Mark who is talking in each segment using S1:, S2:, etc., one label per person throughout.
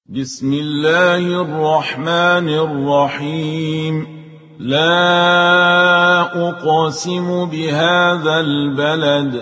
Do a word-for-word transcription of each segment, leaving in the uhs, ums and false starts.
S1: بسم الله الرحمن الرحيم. لا أقسم بهذا البلد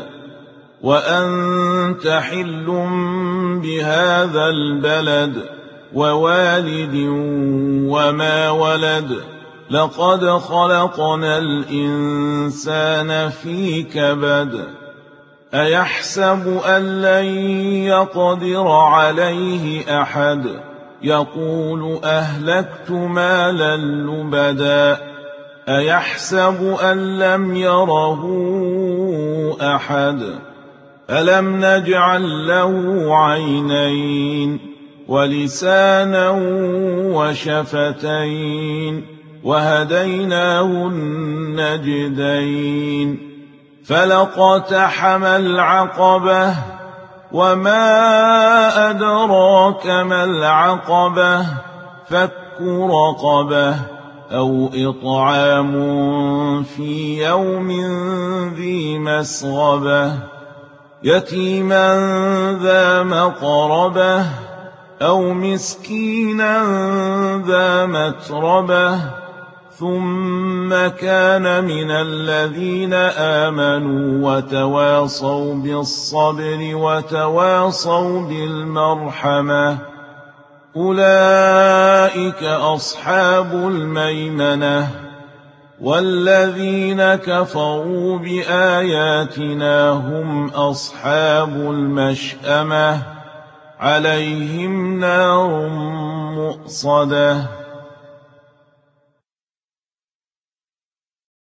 S1: وأنت حل بهذا البلد ووالد وما ولد لقد خلقنا الإنسان في كبد أيحسب أن لن يقدر عليه أحد يقول أهلكت مالا لبدا أيحسب أن لم يره أحد ألم نجعل له عينين ولسانا وشفتين وهديناه النجدين فلاقتحم العقبة وما أدراك ما العقبة فك رقبة أو إطعام في يوم ذي مسغبة يتيما ذا مقربة أو مسكينا ذا متربة ثم كان من الذين آمنوا وتواصوا بالصبر وتواصوا بالمرحمة أولئك أصحاب الميمنة والذين كفروا بآياتنا هم أصحاب المشأمة عليهم نار مؤصدة